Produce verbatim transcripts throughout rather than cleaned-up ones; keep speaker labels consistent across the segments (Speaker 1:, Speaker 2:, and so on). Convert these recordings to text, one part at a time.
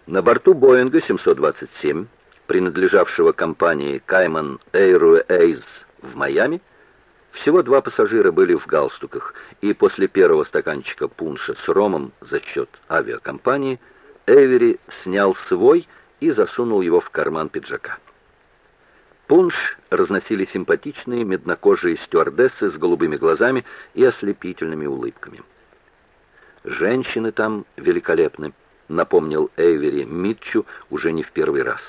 Speaker 1: На борту Боинга семьсот двадцать семь, принадлежавшего компании Cayman Airways в Майами, всего два пассажира были в галстуках, и после первого стаканчика пунша с ромом за счет авиакомпании Эйвери снял свой и засунул его в карман пиджака. Пунш разносили симпатичные меднокожие стюардессы с голубыми глазами и ослепительными улыбками. «Женщины там великолепны», — напомнил Эйвери Митчу уже не в первый раз.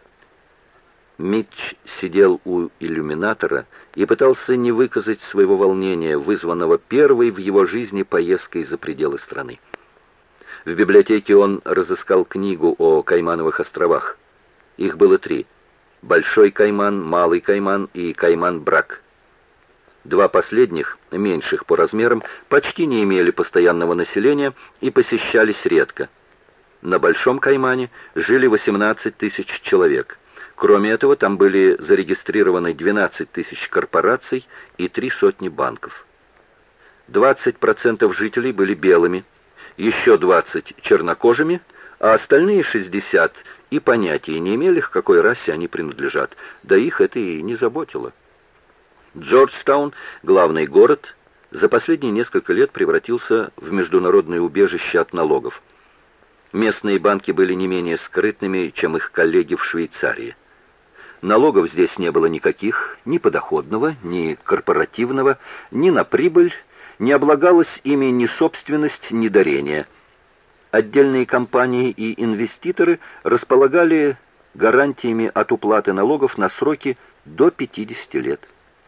Speaker 1: Митч сидел у иллюминатора и пытался не выказать своего волнения, вызванного первой в его жизни поездкой за пределы страны. В библиотеке он разыскал книгу о Каймановых островах. Их было три: Большой Кайман, Малый Кайман и Кайман-Брак. Два последних, меньших по размерам, почти не имели постоянного населения и посещались редко. На Большом Каймане жили восемнадцать тысяч человек. Кроме этого, там были зарегистрированы двенадцать тысяч корпораций и три сотни банков. двадцать процентов жителей были белыми, еще двадцать процентов чернокожими, а остальные шестьдесят процентов и понятия не имели, к какой расе они принадлежат, да их это и не заботило. Джорджтаун, главный город, за последние несколько лет превратился в международное убежище от налогов. Местные банки были не менее скрытными, чем их коллеги в Швейцарии. Налогов здесь не было никаких, ни подоходного, ни корпоративного, ни на прибыль, не облагалась ими ни собственность, ни дарение. Отдельные компании и инвеститоры располагали гарантиями от уплаты налогов на сроки до пятидесяти лет.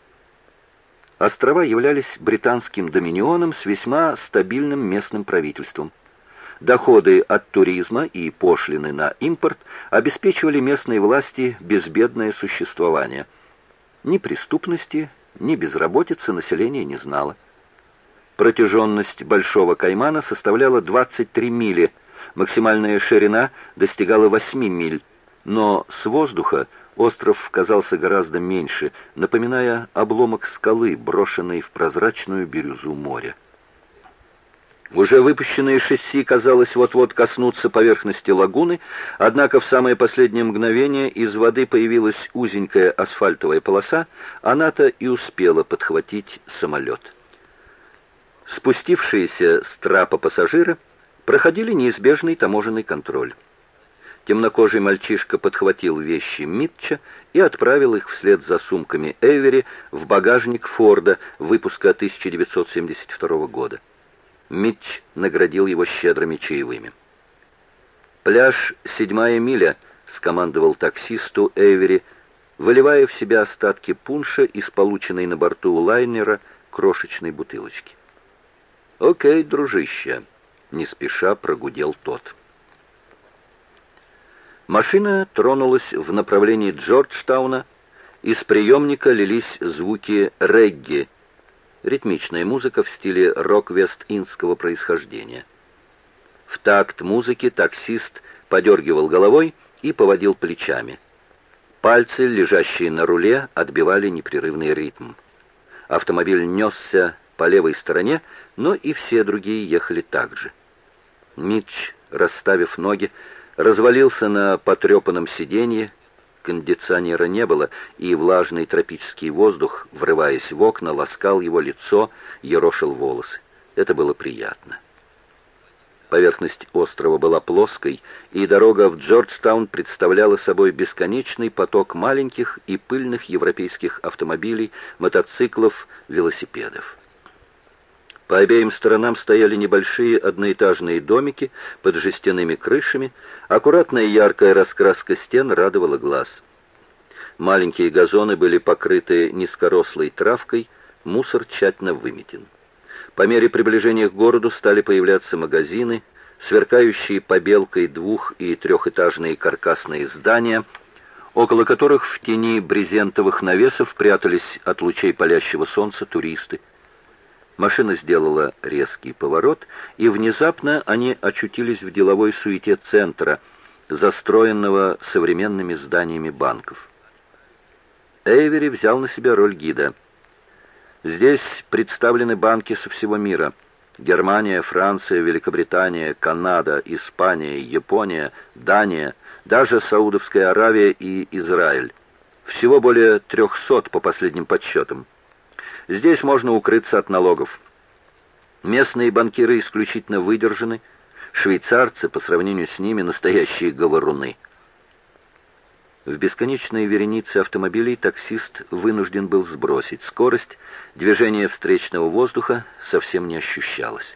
Speaker 1: Острова являлись британским доминионом с весьма стабильным местным правительством. Доходы от туризма и пошлины на импорт обеспечивали местные власти безбедное существование. Ни преступности, ни безработицы население не знало. Протяженность Большого Каймана составляла двадцать три мили, максимальная ширина достигала восьми миль, но с воздуха остров казался гораздо меньше, напоминая обломок скалы, брошенный в прозрачную бирюзу моря. Уже выпущенные шасси, казалось, вот-вот коснутся поверхности лагуны, однако в самое последнее мгновение из воды появилась узенькая асфальтовая полоса, она-то и успела подхватить самолет. Спустившиеся с трапа пассажиры проходили неизбежный таможенный контроль. Темнокожий мальчишка подхватил вещи Митча и отправил их вслед за сумками Эйвери в багажник Форда выпуска тысяча девятьсот семьдесят второго года. Митч наградил его щедрыми чаевыми. «Пляж «Седьмая миля», — скомандовал таксисту Эйвери, выливая в себя остатки пунша из полученной на борту лайнера крошечной бутылочки. «Окей, дружище», — не спеша прогудел тот. Машина тронулась в направлении Джорджтауна. Из приемника лились звуки регги, ритмичная музыка в стиле рок-вест-индского происхождения. В такт музыки таксист подергивал головой и поводил плечами. Пальцы, лежащие на руле, отбивали непрерывный ритм. Автомобиль несся по левой стороне, но и все другие ехали так же. Митч, расставив ноги, развалился на потрепанном сиденье. Кондиционера не было, и влажный тропический воздух, врываясь в окна, ласкал его лицо, ерошил волосы. Это было приятно. Поверхность острова была плоской, и дорога в Джорджтаун представляла собой бесконечный поток маленьких и пыльных европейских автомобилей, мотоциклов, велосипедов. По обеим сторонам стояли небольшие одноэтажные домики под жестяными крышами, аккуратная яркая раскраска стен радовала глаз. Маленькие газоны были покрыты низкорослой травкой, мусор тщательно выметен. По мере приближения к городу стали появляться магазины, сверкающие побелкой двух- и трехэтажные каркасные здания, около которых в тени брезентовых навесов прятались от лучей палящего солнца туристы. Машина сделала резкий поворот, и внезапно они очутились в деловой суете центра, застроенного современными зданиями банков. Эйвери взял на себя роль гида. «Здесь представлены банки со всего мира. Германия, Франция, Великобритания, Канада, Испания, Япония, Дания, даже Саудовская Аравия и Израиль. Всего более трехсот по последним подсчетам. Здесь можно укрыться от налогов. Местные банкиры исключительно выдержаны, швейцарцы по сравнению с ними настоящие говоруны. В бесконечной веренице автомобилей таксист вынужден был сбросить скорость, движение встречного воздуха совсем не ощущалось.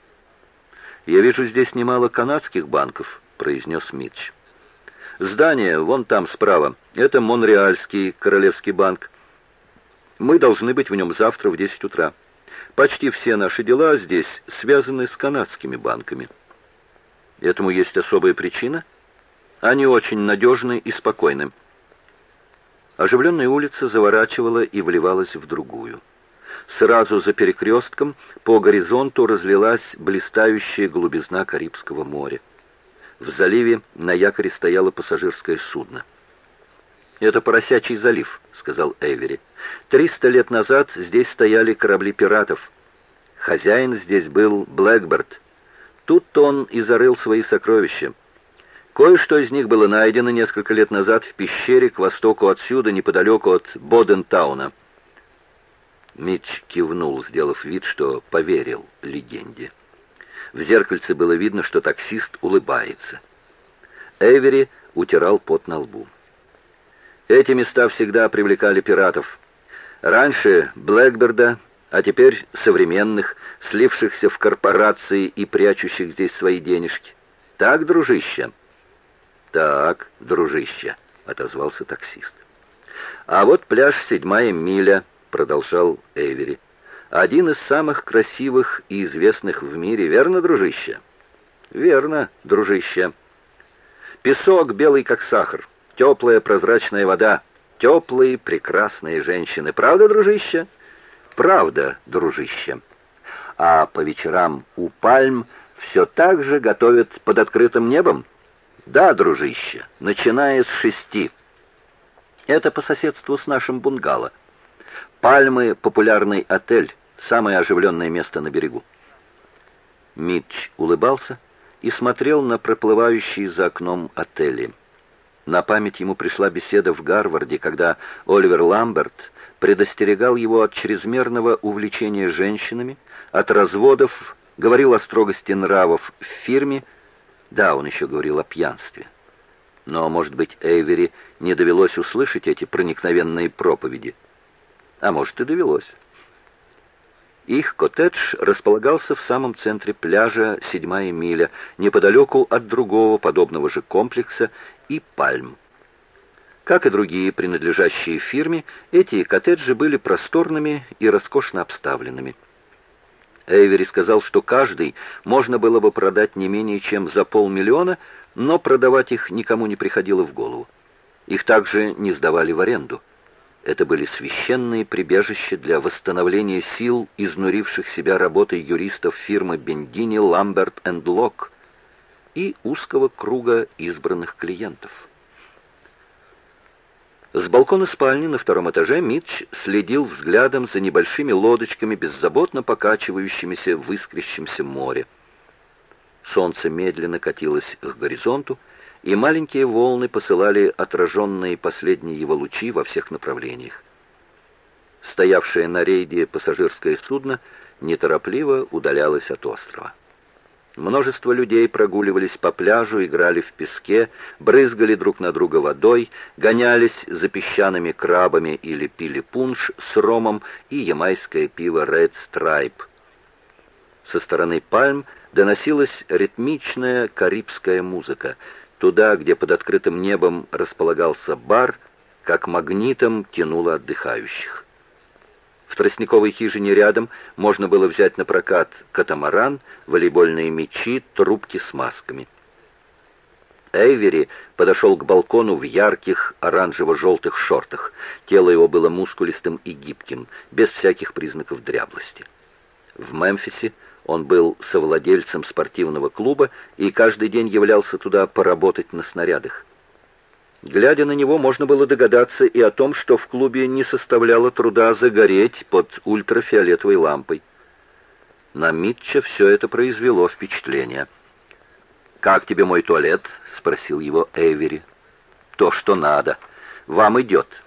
Speaker 1: «Я вижу здесь немало канадских банков», — произнес Митч. «Здание вон там справа. Это Монреальский Королевский банк. Мы должны быть в нем завтра в десять утра. Почти все наши дела здесь связаны с канадскими банками». «Этому есть особая причина?» «Они очень надежны и спокойны». Оживленная улица заворачивала и вливалась в другую. Сразу за перекрестком по горизонту разлилась блистающая голубизна Карибского моря. В заливе на якоре стояло пассажирское судно. «Это Поросячий залив», — сказал Эйвери. «Триста лет назад здесь стояли корабли пиратов. Хозяин здесь был Блэкберт. Тут-то он и зарыл свои сокровища. Кое-что из них было найдено несколько лет назад в пещере к востоку отсюда, неподалеку от Бодентауна». Митч кивнул, сделав вид, что поверил легенде. В зеркальце было видно, что таксист улыбается. Эйвери утирал пот на лбу. «Эти места всегда привлекали пиратов. Раньше Блэкберда, а теперь современных, слившихся в корпорации и прячущих здесь свои денежки. Так, дружище?» «Так, дружище», — отозвался таксист. «А вот пляж «Седьмая миля», — продолжал Эйвери. «Один из самых красивых и известных в мире, верно, дружище?» «Верно, дружище. Песок белый, как сахар, теплая прозрачная вода, теплые прекрасные женщины. Правда, дружище?» «Правда, дружище. А по вечерам у пальм все так же готовят под открытым небом?» «Да, дружище, начиная с шести. Это по соседству с нашим бунгало. Пальмы — популярный отель, самое оживленное место на берегу». Митч улыбался и смотрел на проплывающие за окном отели. На память ему пришла беседа в Гарварде, когда Оливер Ламберт предостерегал его от чрезмерного увлечения женщинами, от разводов, говорил о строгости нравов в фирме. Да, он еще говорил о пьянстве. Но, может быть, Эйвери не довелось услышать эти проникновенные проповеди. А может, и довелось. Их коттедж располагался в самом центре пляжа «Седьмая миля», неподалеку от другого подобного же комплекса и пальм. Как и другие, принадлежащие фирме, эти коттеджи были просторными и роскошно обставленными. Эйвери сказал, что каждый можно было бы продать не менее чем за полмиллиона, но продавать их никому не приходило в голову. Их также не сдавали в аренду. Это были священные прибежища для восстановления сил, изнуривших себя работой юристов фирмы Бендини, Ламберт энд Лок и узкого круга избранных клиентов. С балкона спальни на втором этаже Митч следил взглядом за небольшими лодочками, беззаботно покачивающимися в искрящемся море. Солнце медленно катилось к горизонту, и маленькие волны посылали отраженные последние его лучи во всех направлениях. Стоявшее на рейде пассажирское судно неторопливо удалялось от острова. Множество людей прогуливались по пляжу, играли в песке, брызгали друг на друга водой, гонялись за песчаными крабами или пили пунш с ромом и ямайское пиво Red Stripe. Со стороны пальм доносилась ритмичная карибская музыка. Туда, где под открытым небом располагался бар, как магнитом тянуло отдыхающих. В тростниковой хижине рядом можно было взять на прокат катамаран, волейбольные мячи, трубки с масками. Эйвери подошел к балкону в ярких оранжево-желтых шортах. Тело его было мускулистым и гибким, без всяких признаков дряблости. В Мемфисе он был совладельцем спортивного клуба и каждый день являлся туда поработать на снарядах. Глядя на него, можно было догадаться и о том, что в клубе не составляло труда загореть под ультрафиолетовой лампой. На Митча все это произвело впечатление. «Как тебе мой туалет?» — спросил его Эйвери. «То, что надо. Вам идет».